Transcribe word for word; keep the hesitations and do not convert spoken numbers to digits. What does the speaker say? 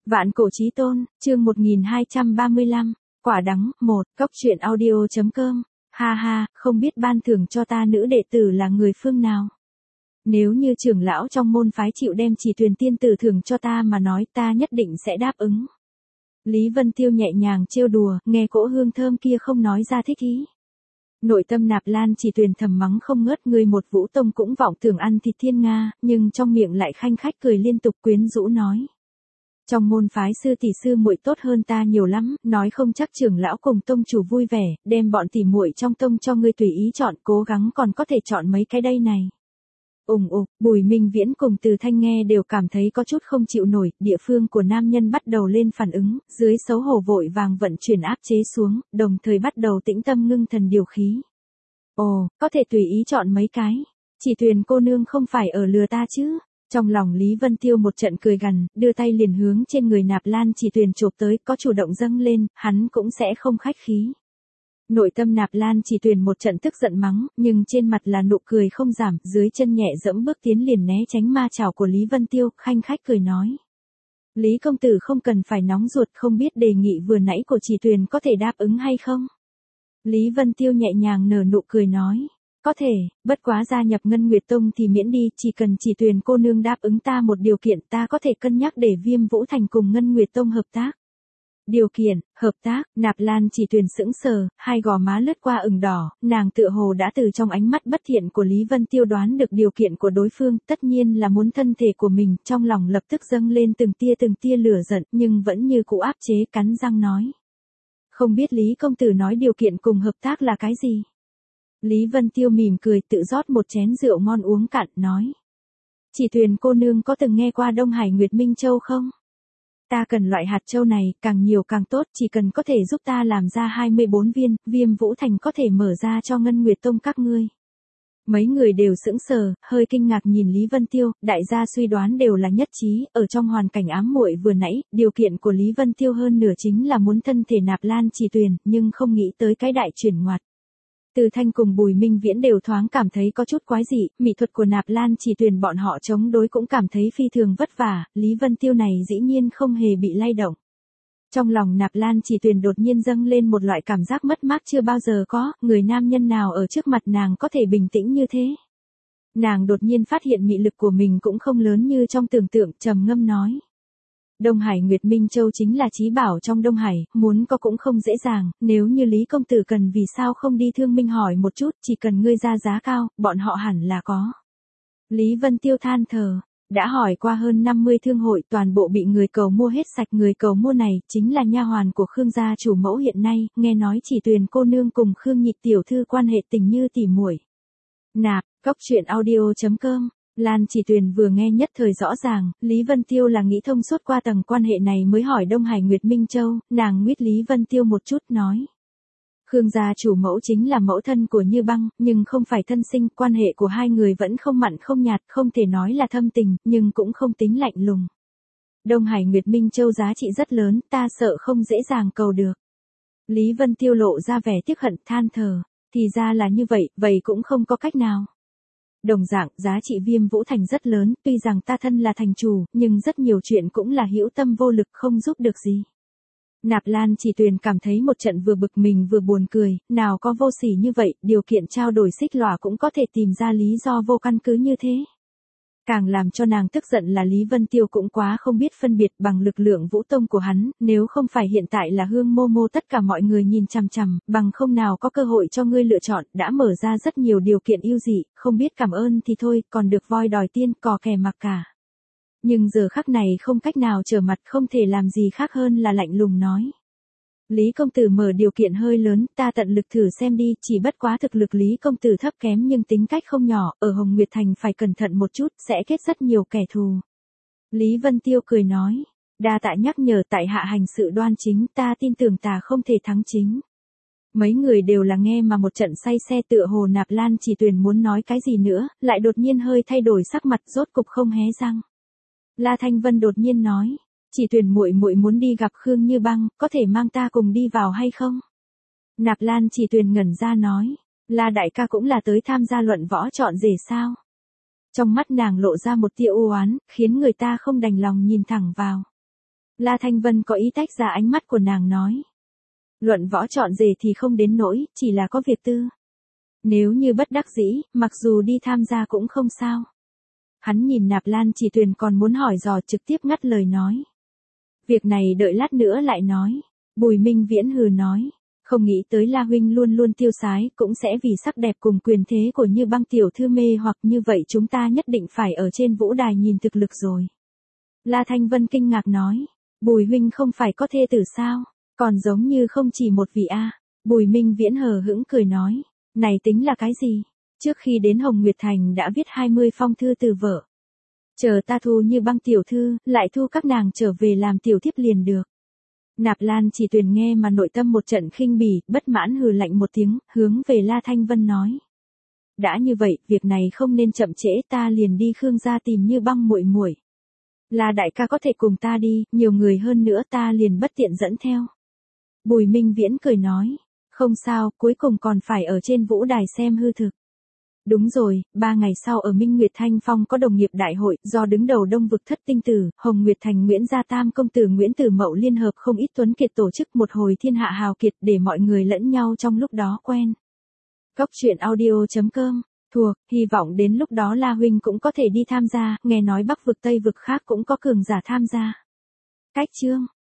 Vạn cổ chí tôn, chương một nghìn hai trăm ba mươi lăm, quả đắng, một, cốc truyện audio chấm com, ha ha, không biết ban thưởng cho ta nữ đệ tử là người phương nào. Nếu như trưởng lão trong môn phái chịu đem Chỉ Tuyền tiên tử thưởng cho ta mà nói, ta nhất định sẽ đáp ứng. Lý Vân Tiêu nhẹ nhàng trêu đùa, nghe cỗ hương thơm kia không nói ra thích ý. Nội tâm Nạp Lan Chỉ Tuyền thầm mắng không ngớt, người một Vũ Tông cũng vọng tưởng ăn thịt thiên nga, nhưng trong miệng lại khanh khách cười liên tục quyến rũ nói. Trong môn phái sư tỷ sư muội tốt hơn ta nhiều lắm, nói không chắc trưởng lão cùng tông chủ vui vẻ, đem bọn tỷ muội trong tông cho ngươi tùy ý chọn, cố gắng còn có thể chọn mấy cái đây này. Ùng ục, Bùi Minh Viễn cùng Từ Thanh nghe đều cảm thấy có chút không chịu nổi, địa phương của nam nhân bắt đầu lên phản ứng, dưới xấu hổ vội vàng vận chuyển áp chế xuống, đồng thời bắt đầu tĩnh tâm ngưng thần điều khí. Ồ, có thể tùy ý chọn mấy cái, Chỉ Tuyền cô nương không phải ở lừa ta chứ? Trong lòng Lý Vân Tiêu một trận cười gằn, đưa tay liền hướng trên người Nạp Lan Chỉ Tuyền chộp tới, có chủ động dâng lên, hắn cũng sẽ không khách khí. Nội tâm Nạp Lan Chỉ Tuyền một trận tức giận mắng, nhưng trên mặt là nụ cười không giảm, dưới chân nhẹ dẫm bước tiến liền né tránh ma chảo của Lý Vân Tiêu, khanh khách cười nói. Lý công tử không cần phải nóng ruột, không biết đề nghị vừa nãy của Chỉ Tuyền có thể đáp ứng hay không? Lý Vân Tiêu nhẹ nhàng nở nụ cười nói. Có thể, bất quá gia nhập Ngân Nguyệt Tông thì miễn đi, chỉ cần Chỉ Tuyền cô nương đáp ứng ta một điều kiện, ta có thể cân nhắc để Viêm Vũ Thành cùng Ngân Nguyệt Tông hợp tác. Điều kiện, hợp tác, Nạp Lan Chỉ Tuyền sững sờ, hai gò má lướt qua ửng đỏ, nàng tựa hồ đã từ trong ánh mắt bất thiện của Lý Vân Tiêu đoán được điều kiện của đối phương, tất nhiên là muốn thân thể của mình, trong lòng lập tức dâng lên từng tia từng tia lửa giận, nhưng vẫn như cũ áp chế, cắn răng nói. Không biết Lý công tử nói điều kiện cùng hợp tác là cái gì? Lý Vân Tiêu mỉm cười tự rót một chén rượu ngon uống cạn, nói. Chỉ Tuyền cô nương có từng nghe qua Đông Hải Nguyệt Minh Châu không? Ta cần loại hạt châu này, càng nhiều càng tốt, chỉ cần có thể giúp ta làm ra hai mươi bốn viên, Viêm Vũ Thành có thể mở ra cho Ngân Nguyệt Tông các ngươi. Mấy người đều sững sờ, hơi kinh ngạc nhìn Lý Vân Tiêu, đại gia suy đoán đều là nhất trí, ở trong hoàn cảnh ám muội vừa nãy, điều kiện của Lý Vân Tiêu hơn nửa chính là muốn thân thể Nạp Lan Chỉ Tuyền, nhưng không nghĩ tới cái đại chuyển ngoặt. Từ Thanh cùng Bùi Minh Viễn đều thoáng cảm thấy có chút quái dị, mỹ thuật của Nạp Lan Chỉ Tuyền bọn họ chống đối cũng cảm thấy phi thường vất vả, Lý Vân Tiêu này dĩ nhiên không hề bị lay động. Trong lòng Nạp Lan Chỉ Tuyền đột nhiên dâng lên một loại cảm giác mất mát chưa bao giờ có, người nam nhân nào ở trước mặt nàng có thể bình tĩnh như thế. Nàng đột nhiên phát hiện mị lực của mình cũng không lớn như trong tưởng tượng, trầm ngâm nói. Đông Hải Nguyệt Minh Châu chính là chí bảo trong Đông Hải, muốn có cũng không dễ dàng, nếu như Lý công tử cần vì sao không đi Thương Minh hỏi một chút, chỉ cần ngươi ra giá cao, bọn họ hẳn là có. Lý Vân Tiêu than thở, đã hỏi qua hơn năm mươi thương hội, toàn bộ bị người cầu mua hết sạch, người cầu mua này chính là nha hoàn của Khương gia chủ mẫu hiện nay, nghe nói Chỉ Tuyền cô nương cùng Khương Nhị tiểu thư quan hệ tình như tỉ muội. Nạp, cốc truyện audio chấm com. Lan Chỉ Tuyền vừa nghe nhất thời rõ ràng, Lý Vân Tiêu là nghĩ thông suốt qua tầng quan hệ này mới hỏi Đông Hải Nguyệt Minh Châu, nàng nguyết Lý Vân Tiêu một chút nói. Khương gia chủ mẫu chính là mẫu thân của Như Băng, nhưng không phải thân sinh, quan hệ của hai người vẫn không mặn không nhạt, không thể nói là thâm tình, nhưng cũng không tính lạnh lùng. Đông Hải Nguyệt Minh Châu giá trị rất lớn, ta sợ không dễ dàng cầu được. Lý Vân Tiêu lộ ra vẻ tiếc hận, than thở, thì ra là như vậy, vậy cũng không có cách nào. Đồng dạng, giá trị Viêm Vũ Thành rất lớn, tuy rằng ta thân là thành chủ, nhưng rất nhiều chuyện cũng là hữu tâm vô lực không giúp được gì. Nạp Lan Chỉ Tuyền cảm thấy một trận vừa bực mình vừa buồn cười, nào có vô sỉ như vậy, điều kiện trao đổi xích lỏa cũng có thể tìm ra lý do vô căn cứ như thế. Càng làm cho nàng tức giận là Lý Vân Tiêu cũng quá không biết phân biệt bằng lực lượng vũ tông của hắn, nếu không phải hiện tại là Hương Mô Mô tất cả mọi người nhìn chằm chằm, bằng không nào có cơ hội cho ngươi lựa chọn, đã mở ra rất nhiều điều kiện ưu dị, không biết cảm ơn thì thôi, còn được voi đòi tiên, cò kè mặc cả. Nhưng giờ khắc này không cách nào trở mặt, không thể làm gì khác hơn là lạnh lùng nói. Lý công tử mở điều kiện hơi lớn, ta tận lực thử xem đi, chỉ bất quá thực lực Lý công tử thấp kém nhưng tính cách không nhỏ, ở Hồng Nguyệt Thành phải cẩn thận một chút, sẽ kết rất nhiều kẻ thù. Lý Vân Tiêu cười nói, đa tạ nhắc nhở, tại hạ hành sự đoan chính, ta tin tưởng ta không thể thắng chính. Mấy người đều là nghe mà một trận say xe, tựa hồ Nạp Lan Chỉ Tuyền muốn nói cái gì nữa, lại đột nhiên hơi thay đổi sắc mặt, rốt cục không hé răng. La Thanh Vân đột nhiên nói. Chỉ Tuyền muội muội muốn đi gặp Khương Như Băng, có thể mang ta cùng đi vào hay không? Nạp Lan Chỉ Tuyền ngẩn ra nói, La đại ca cũng là tới tham gia luận võ chọn rể sao? Trong mắt nàng lộ ra một tia u oán, khiến người ta không đành lòng nhìn thẳng vào. La Thanh Vân có ý tách ra ánh mắt của nàng nói. Luận võ chọn rể thì không đến nỗi, chỉ là có việc tư. Nếu như bất đắc dĩ, mặc dù đi tham gia cũng không sao. Hắn nhìn Nạp Lan Chỉ Tuyền còn muốn hỏi dò trực tiếp ngắt lời nói. Việc này đợi lát nữa lại nói. Bùi Minh Viễn hừ nói. Không nghĩ tới La huynh luôn luôn tiêu sái, cũng sẽ vì sắc đẹp cùng quyền thế của Như Băng tiểu thư mê hoặc như vậy chúng ta nhất định phải ở trên vũ đài nhìn thực lực rồi. La Thanh Vân kinh ngạc nói. Bùi huynh không phải có thê tử sao? Còn giống như không chỉ một vị a. Bùi Minh Viễn hờ hững cười nói. Này tính là cái gì? Trước khi đến Hồng Nguyệt Thành đã viết hai mươi phong thư từ vợ. Chờ ta thu Như Băng tiểu thư, lại thu các nàng trở về làm tiểu thiếp liền được. Nạp Lan Chỉ Tuyền nghe mà nội tâm một trận khinh bỉ, bất mãn hừ lạnh một tiếng, hướng về La Thanh Vân nói. Đã như vậy, việc này không nên chậm trễ, ta liền đi Khương gia tìm Như Băng muội muội. La đại ca có thể cùng ta đi, nhiều người hơn nữa ta liền bất tiện dẫn theo. Bùi Minh Viễn cười nói. Không sao, cuối cùng còn phải ở trên vũ đài xem hư thực. Đúng rồi, ba ngày sau ở Minh Nguyệt Thanh Phong có đồng nghiệp đại hội, do đứng đầu Đông vực thất tinh tử, Hồng Nguyệt Thành Nguyễn Gia Tam công tử Nguyễn Tử Mậu liên hợp không ít tuấn kiệt tổ chức một hồi thiên hạ hào kiệt để mọi người lẫn nhau trong lúc đó quen. Góc truyện audio chấm com, thuộc, hy vọng đến lúc đó La huynh cũng có thể đi tham gia, nghe nói Bắc vực Tây vực khác cũng có cường giả tham gia. Cách chương